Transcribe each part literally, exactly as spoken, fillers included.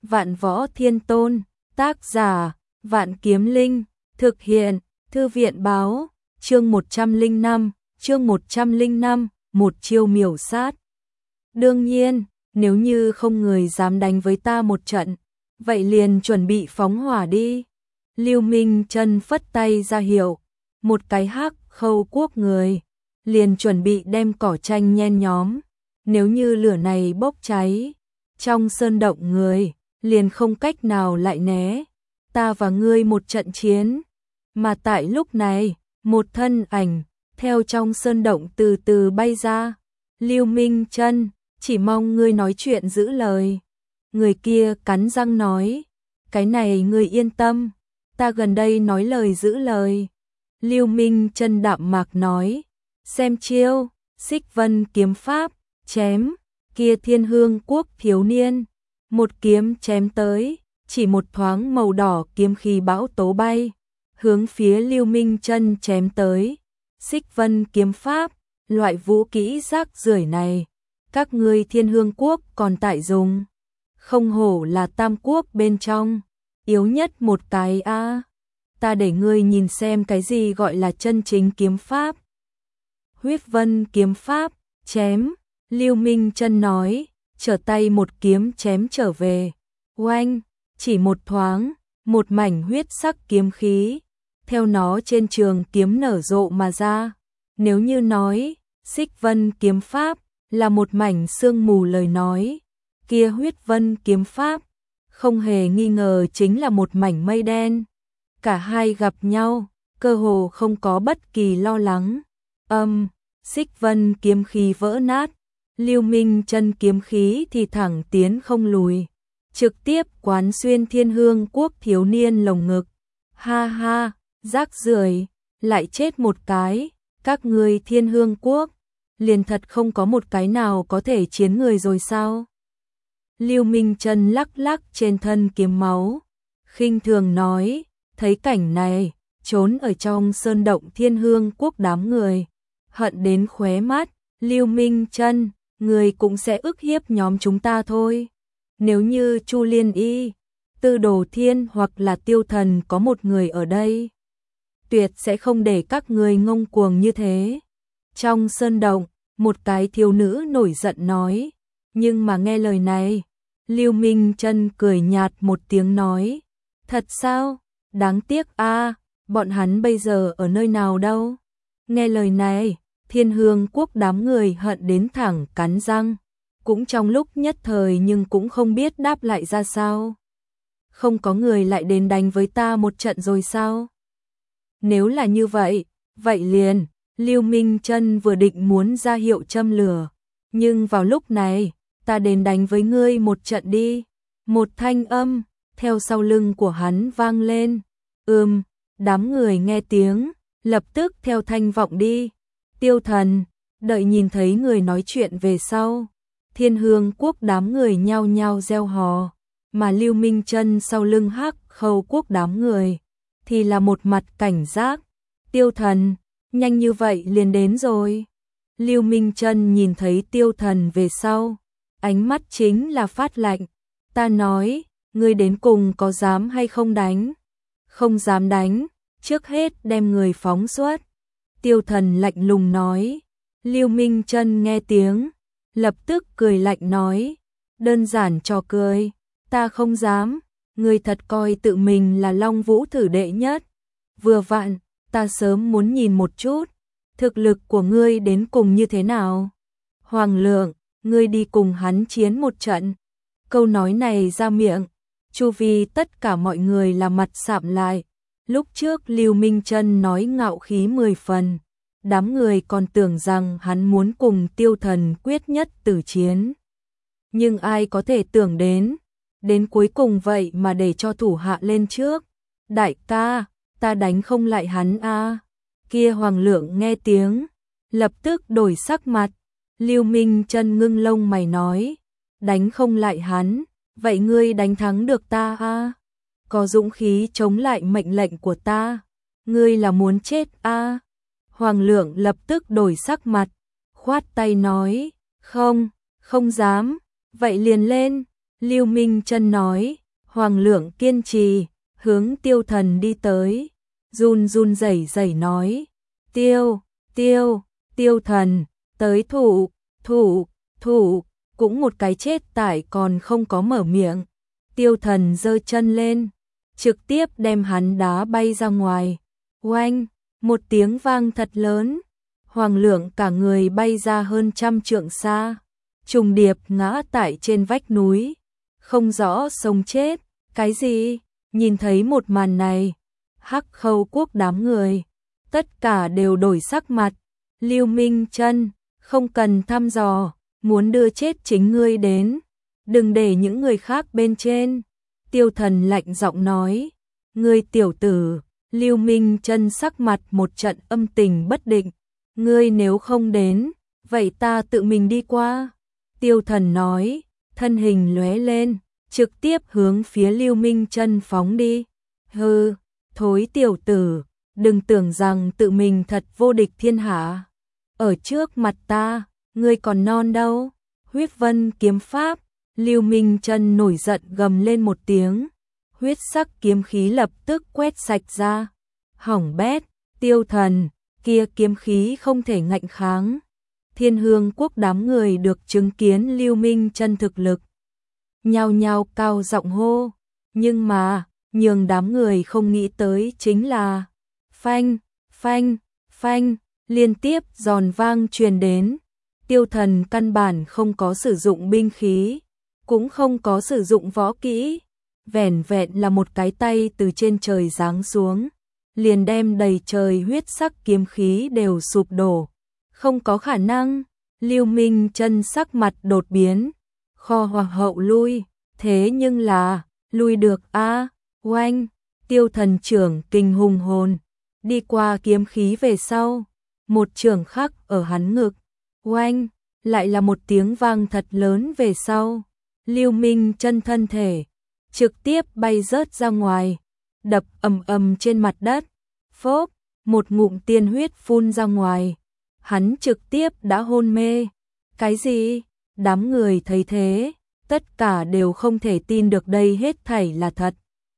Vạn Võ Thiên Tôn, tác giả, Vạn Kiếm Linh, thực hiện, Thư viện báo, chương một trăm lẻ năm, chương một trăm lẻ năm, một chiêu miểu sát. Đương nhiên, nếu như không người dám đánh với ta một trận, vậy liền chuẩn bị phóng hỏa đi. Lưu Minh Chân phất tay ra hiệu, một cái hắc khâu quốc người, liền chuẩn bị đem cỏ tranh nhen nhóm. Nếu như lửa này bốc cháy, trong sơn động người, liền không cách nào lại né. Ta và ngươi một trận chiến. Mà tại lúc này, một thân ảnh, theo trong sơn động từ từ bay ra. Lưu Minh Chân, chỉ mong ngươi nói chuyện giữ lời. Người kia cắn răng nói, cái này ngươi yên tâm, ta gần đây nói lời giữ lời. Lưu Minh Chân đạm mạc nói, xem chiêu, Xích Vân kiếm pháp, chém, kia Thiên Hương quốc thiếu niên, một kiếm chém tới, chỉ một thoáng màu đỏ kiếm khí bão tố bay, hướng phía Lưu Minh Chân chém tới. Xích Vân kiếm pháp, loại vũ kỹ rác rưởi này, các ngươi Thiên Hương quốc còn tại dùng, không hổ là tam quốc bên trong, yếu nhất một cái a. À. Ta để ngươi nhìn xem cái gì gọi là chân chính kiếm pháp. Huyết Vân kiếm pháp, chém, Lưu Minh Chân nói, trở tay một kiếm chém trở về. Oanh, chỉ một thoáng, một mảnh huyết sắc kiếm khí, theo nó trên trường kiếm nở rộ mà ra. Nếu như nói, Xích Vân kiếm pháp là một mảnh sương mù lời nói, kia Huyết Vân kiếm pháp không hề nghi ngờ chính là một mảnh mây đen. Cả hai gặp nhau, cơ hồ không có bất kỳ lo lắng. Âm, Xích Vân kiếm khí vỡ nát, Lưu Minh Chân kiếm khí thì thẳng tiến không lùi, trực tiếp quán xuyên Thiên Hương quốc thiếu niên lồng ngực. Ha ha, rác rưởi, lại chết một cái, các ngươi Thiên Hương quốc, liền thật không có một cái nào có thể chiến người rồi sao? Lưu Minh Chân lắc lắc trên thân kiếm máu, khinh thường nói, thấy cảnh này, trốn ở trong sơn động Thiên Hương quốc đám người, hận đến khóe mắt. Lưu Minh Chân, người cũng sẽ ức hiếp nhóm chúng ta thôi. Nếu như Chu Liên Y, Tư Đồ Thiên hoặc là Tiêu Thần có một người ở đây, tuyệt sẽ không để các người ngông cuồng như thế. Trong sơn động, một cái thiếu nữ nổi giận nói, nhưng mà nghe lời này, Lưu Minh Chân cười nhạt một tiếng nói, thật sao? Đáng tiếc a, à, bọn hắn bây giờ ở nơi nào đâu? Nghe lời này, Thiên Hương quốc đám người hận đến thẳng cắn răng, cũng trong lúc nhất thời nhưng cũng không biết đáp lại ra sao. Không có người lại đến đánh với ta một trận rồi sao? Nếu là như vậy, vậy liền, Lưu Minh Chân vừa định muốn ra hiệu châm lửa, nhưng vào lúc này, ta đến đánh với ngươi một trận đi. Một thanh âm theo sau lưng của hắn vang lên. Ừm, đám người nghe tiếng, lập tức theo thanh vọng đi. Tiêu Thần, đợi nhìn thấy người nói chuyện về sau, Thiên Hương quốc đám người nhao nhao reo hò, mà Lưu Minh Chân sau lưng hắc khâu quốc đám người thì là một mặt cảnh giác. Tiêu Thần, nhanh như vậy liền đến rồi. Lưu Minh Chân nhìn thấy Tiêu Thần về sau, ánh mắt chính là phát lạnh. Ta nói, ngươi đến cùng có dám hay không đánh? Không dám đánh, trước hết đem người phóng xuất. Tiêu Thần lạnh lùng nói. Lưu Minh Chân nghe tiếng, lập tức cười lạnh nói, đơn giản trò cười, ta không dám, ngươi thật coi tự mình là Long Vũ thử đệ nhất. Vừa vặn, ta sớm muốn nhìn một chút, thực lực của ngươi đến cùng như thế nào. Hoàng Lượng, ngươi đi cùng hắn chiến một trận. Câu nói này ra miệng, chu vi tất cả mọi người là mặt sạm lại. Lúc trước Lưu Minh Chân nói ngạo khí mười phần, đám người còn tưởng rằng hắn muốn cùng Tiêu Thần quyết nhất tử chiến. Nhưng ai có thể tưởng đến, đến cuối cùng vậy mà để cho thủ hạ lên trước. Đại ca, ta đánh không lại hắn a. À. Kia Hoàng Lượng nghe tiếng, lập tức đổi sắc mặt. Lưu Minh Chân ngưng lông mày nói, đánh không lại hắn, vậy ngươi đánh thắng được ta a? À? Có dũng khí chống lại mệnh lệnh của ta, ngươi là muốn chết a? À? Hoàng Lượng lập tức đổi sắc mặt, khoát tay nói, không, không dám, vậy liền lên. Lưu Minh Chân nói, Hoàng Lượng kiên trì, hướng Tiêu Thần đi tới, run run rẩy rẩy nói, Tiêu, Tiêu, Tiêu Thần, tới thủ, thủ, thủ, cũng một cái chết tại còn không có mở miệng. Tiêu Thần giơ chân lên, trực tiếp đem hắn đá bay ra ngoài. Oanh, một tiếng vang thật lớn, Hoàng Lượng cả người bay ra hơn trăm trượng xa, trùng điệp ngã tại trên vách núi, không rõ sống chết. Cái gì? Nhìn thấy một màn này, Hắc Khâu quốc đám người, tất cả đều đổi sắc mặt. Lưu Minh Chân, không cần thăm dò, muốn đưa chết chính ngươi đến, đừng để những người khác bên trên. Tiêu Thần lạnh giọng nói, ngươi tiểu tử. Lưu Minh Chân sắc mặt một trận âm tình bất định, ngươi nếu không đến, vậy ta tự mình đi qua. Tiêu Thần nói, thân hình lóe lên, trực tiếp hướng phía Lưu Minh Chân phóng đi. Hừ, thối tiểu tử, đừng tưởng rằng tự mình thật vô địch thiên hạ. Ở trước mặt ta, ngươi còn non đâu. Huyết Vân kiếm pháp, Lưu Minh Chân nổi giận gầm lên một tiếng, huyết sắc kiếm khí lập tức quét sạch ra. Hỏng bét, Tiêu Thần, kia kiếm khí không thể ngạnh kháng. Thiên Hương quốc đám người được chứng kiến Lưu Minh Chân thực lực, nhao nhao cao giọng hô, nhưng mà, nhường đám người không nghĩ tới chính là phanh, phanh, phanh, liên tiếp giòn vang truyền đến. Tiêu Thần căn bản không có sử dụng binh khí, cũng không có sử dụng võ kỹ, vẻn vẹn là một cái tay từ trên trời giáng xuống, liền đem đầy trời huyết sắc kiếm khí đều sụp đổ. Không có khả năng. Lưu Minh Chân sắc mặt đột biến, kho hoàng hậu lui, thế nhưng là, lui được a à, oanh, Tiêu Thần trưởng kinh hùng hồn, đi qua kiếm khí về sau, một trường khắc ở hắn ngực, oanh, lại là một tiếng vang thật lớn về sau, Lưu Minh Chân thân thể, trực tiếp bay rớt ra ngoài, đập ầm ầm trên mặt đất, phốp, một ngụm tiên huyết phun ra ngoài, hắn trực tiếp đã hôn mê. Cái gì? Đám người thấy thế, tất cả đều không thể tin được đây hết thảy là thật.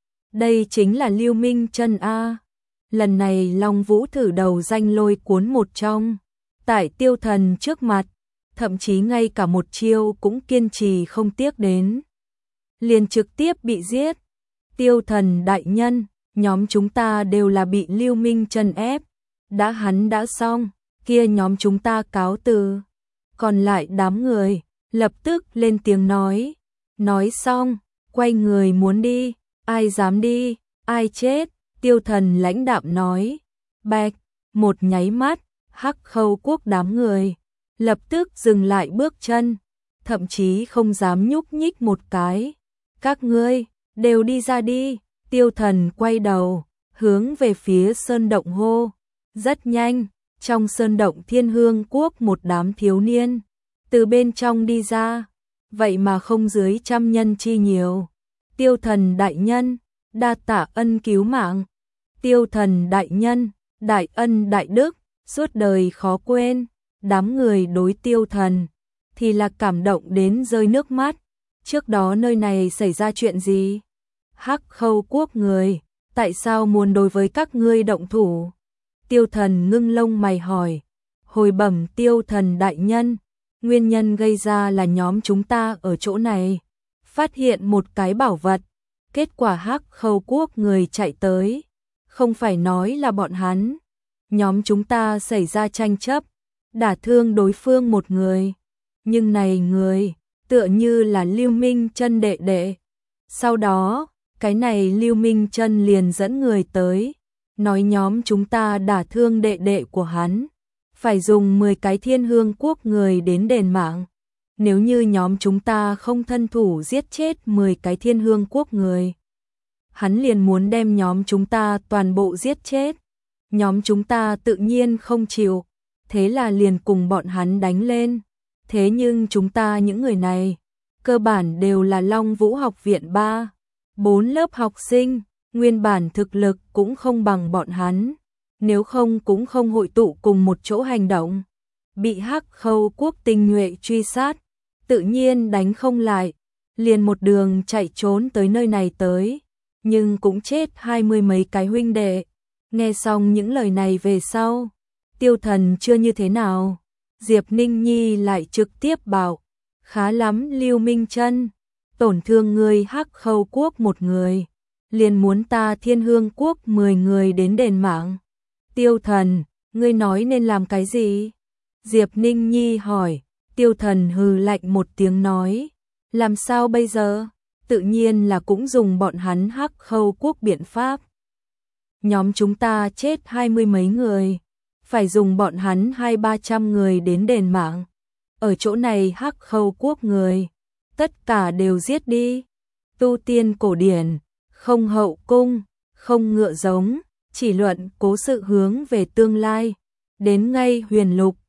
Đây chính là Lưu Minh Chân a. Lần này Long Vũ thử đầu danh lôi cuốn một trong, tại Tiêu Thần trước mặt, thậm chí ngay cả một chiêu cũng kiên trì không tiếc đến, liền trực tiếp bị giết. Tiêu Thần đại nhân, nhóm chúng ta đều là bị Lưu Minh Chân ép, đã hắn đã xong, kia nhóm chúng ta cáo từ. Còn lại đám người lập tức lên tiếng nói, nói xong, quay người muốn đi, ai dám đi, ai chết. Tiêu Thần lãnh đạm nói, bạch, một nháy mắt, Hắc Khâu quốc đám người lập tức dừng lại bước chân, thậm chí không dám nhúc nhích một cái. Các ngươi đều đi ra đi. Tiêu Thần quay đầu, hướng về phía sơn động hô. Rất nhanh, trong sơn động Thiên Hương quốc một đám thiếu niên từ bên trong đi ra, vậy mà không dưới trăm nhân chi nhiều. Tiêu Thần đại nhân, đa tạ ân cứu mạng. Tiêu Thần đại nhân, đại ân đại đức, suốt đời khó quên. Đám người đối Tiêu Thần thì là cảm động đến rơi nước mắt. Trước đó nơi này xảy ra chuyện gì? Hắc Khâu quốc người, tại sao muốn đối với các ngươi động thủ? Tiêu Thần ngưng lông mày hỏi. Hồi bẩm Tiêu Thần đại nhân, nguyên nhân gây ra là nhóm chúng ta ở chỗ này phát hiện một cái bảo vật, kết quả Hắc Khâu quốc người chạy tới, không phải nói là bọn hắn, nhóm chúng ta xảy ra tranh chấp, đả thương đối phương một người, nhưng này người tựa như là Lưu Minh Chân đệ đệ. Sau đó, cái này Lưu Minh Chân liền dẫn người tới, nói nhóm chúng ta đả thương đệ đệ của hắn, phải dùng mười cái Thiên Hương quốc người đến đền mạng. Nếu như nhóm chúng ta không thân thủ giết chết mười cái Thiên Hương quốc người, hắn liền muốn đem nhóm chúng ta toàn bộ giết chết. Nhóm chúng ta tự nhiên không chịu, thế là liền cùng bọn hắn đánh lên. Thế nhưng chúng ta những người này, cơ bản đều là Long Vũ học viện ba, bốn lớp học sinh, nguyên bản thực lực cũng không bằng bọn hắn, nếu không cũng không hội tụ cùng một chỗ hành động. Bị Hắc Khâu quốc tinh nhuệ truy sát, tự nhiên đánh không lại. liền một đường chạy trốn tới nơi này tới, nhưng cũng chết hai mươi mấy cái huynh đệ. Nghe xong những lời này về sau, Tiêu Thần chưa như thế nào, Diệp Ninh Nhi lại trực tiếp bảo, khá lắm Lưu Minh Chân, tổn thương người Hắc Khâu quốc một người, liền muốn ta Thiên Hương quốc mười người đến đền mạng. Tiêu Thần, ngươi nói nên làm cái gì? Diệp Ninh Nhi hỏi. Tiêu Thần hừ lạnh một tiếng nói, làm sao bây giờ? Tự nhiên là cũng dùng bọn hắn Hắc Khâu quốc biện pháp. Nhóm chúng ta chết hai mươi mấy người, phải dùng bọn hắn hai ba trăm người đến đền mạng. Ở chỗ này Hắc Khâu quốc người, tất cả đều giết đi. Tu tiên cổ điển, không hậu cung, không ngựa giống, chỉ luận cố sự hướng về tương lai. Đến ngay huyền lục,